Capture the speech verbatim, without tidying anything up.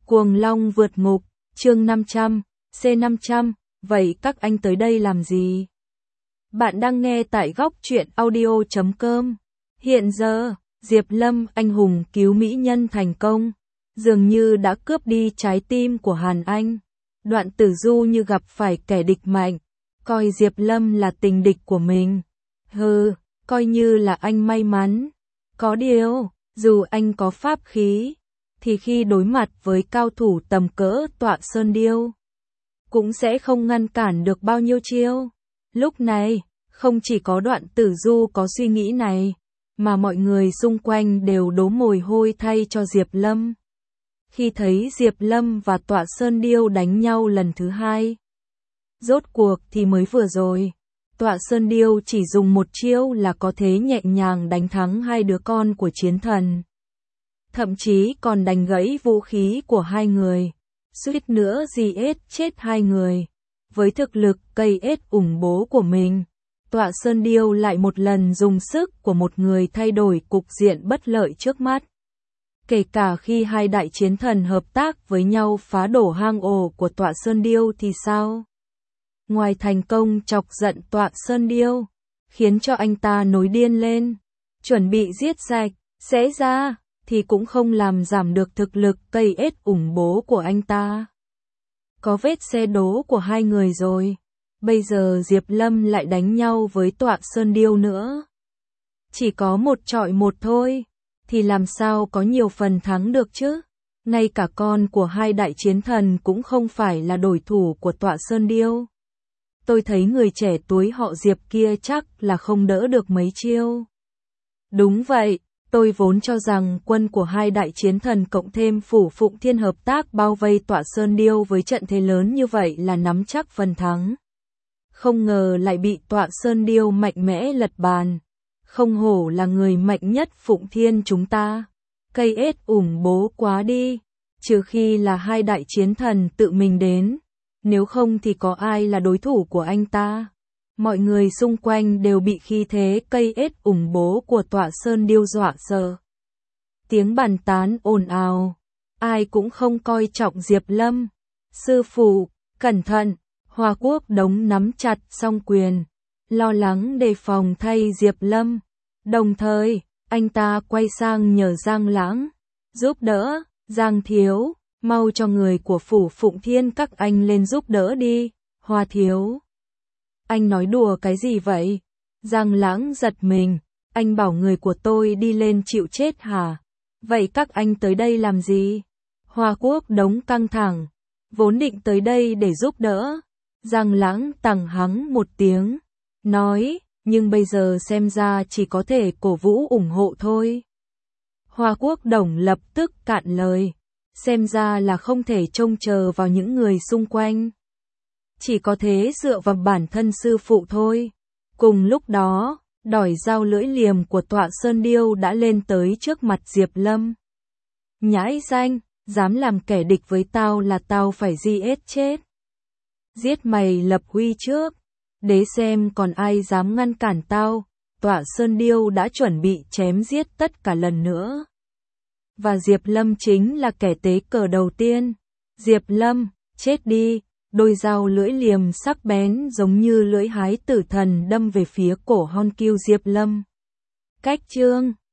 Cuồng Long vượt ngục, chương năm trăm, C năm trăm, vậy các anh tới đây làm gì? Bạn đang nghe tại góc truyện audio chấm com. Hiện giờ, Diệp Lâm anh hùng cứu mỹ nhân thành công, dường như đã cướp đi trái tim của Hàn Anh. Đoạn Tử Du như gặp phải kẻ địch mạnh, coi Diệp Lâm là tình địch của mình. Hừ, coi như là anh may mắn. Có điều, dù anh có pháp khí, thì khi đối mặt với cao thủ tầm cỡ Tọa Sơn Điêu, cũng sẽ không ngăn cản được bao nhiêu chiêu. Lúc này, không chỉ có Đoạn Tử Du có suy nghĩ này, mà mọi người xung quanh đều đổ mồ hôi thay cho Diệp Lâm. Khi thấy Diệp Lâm và Tọa Sơn Điêu đánh nhau lần thứ hai, rốt cuộc thì mới vừa rồi, Tọa Sơn Điêu chỉ dùng một chiêu là có thể nhẹ nhàng đánh thắng hai đứa con của chiến thần. Thậm chí còn đánh gãy vũ khí của hai người, suýt nữa giết chết hai người. Với thực lực cây ết ủng bố của mình, Tọa Sơn Điêu lại một lần dùng sức của một người thay đổi cục diện bất lợi trước mắt. Kể cả khi hai đại chiến thần hợp tác với nhau phá đổ hang ổ của Tọa Sơn Điêu thì sao? Ngoài thành công chọc giận Tọa Sơn Điêu, khiến cho anh ta nổi điên lên, chuẩn bị giết sạch, xé ra, thì cũng không làm giảm được thực lực cây ết ủng bố của anh ta. Có vết xe đố của hai người rồi, bây giờ Diệp Lâm lại đánh nhau với Tọa Sơn Điêu nữa. Chỉ có một chọi một thôi, thì làm sao có nhiều phần thắng được chứ? Ngay cả con của hai đại chiến thần cũng không phải là đối thủ của Tọa Sơn Điêu. Tôi thấy người trẻ tuổi họ Diệp kia chắc là không đỡ được mấy chiêu. Đúng vậy, tôi vốn cho rằng quân của hai đại chiến thần cộng thêm Phủ Phụng Thiên hợp tác bao vây Tọa Sơn Điêu với trận thế lớn như vậy là nắm chắc phần thắng. Không ngờ lại bị Tọa Sơn Điêu mạnh mẽ lật bàn. Không hổ là người mạnh nhất Phụng Thiên chúng ta. Cây ết ủng bố quá đi, trừ khi là hai đại chiến thần tự mình đến. Nếu không thì có ai là đối thủ của anh ta. Mọi người xung quanh đều bị khí thế cây ết ủng bố của Tọa Sơn Điêu dọa sợ. Tiếng bàn tán ồn ào, ai cũng không coi trọng Diệp Lâm. Sư phụ, cẩn thận, Hoa Quốc Đống nắm chặt song quyền, lo lắng đề phòng thay Diệp Lâm. Đồng thời, anh ta quay sang nhờ Giang Lãng, giúp đỡ, Giang Thiếu, mau cho người của Phủ Phụng Thiên các anh lên giúp đỡ đi, Hoa Thiếu. Anh nói đùa cái gì vậy? Giang Lãng giật mình, anh bảo người của tôi đi lên chịu chết hả? Vậy các anh tới đây làm gì? Hoa Quốc Đống căng thẳng, vốn định tới đây để giúp đỡ. Giang Lãng tằng hắng một tiếng, nói, nhưng bây giờ xem ra chỉ có thể cổ vũ ủng hộ thôi. Hoa Quốc Đống lập tức cạn lời, xem ra là không thể trông chờ vào những người xung quanh. Chỉ có thế dựa vào bản thân sư phụ thôi. Cùng lúc đó, đỏi dao lưỡi liềm của Tọa Sơn Điêu đã lên tới trước mặt Diệp Lâm. Nhãi danh, dám làm kẻ địch với tao là tao phải giết chết. Giết mày lập huy trước, để xem còn ai dám ngăn cản tao. Tọa Sơn Điêu đã chuẩn bị chém giết tất cả lần nữa. Và Diệp Lâm chính là kẻ tế cờ đầu tiên. Diệp Lâm, chết đi. Đôi dao lưỡi liềm sắc bén giống như lưỡi hái tử thần đâm về phía cổ Hon Kiêu Diệp Lâm. Cách chương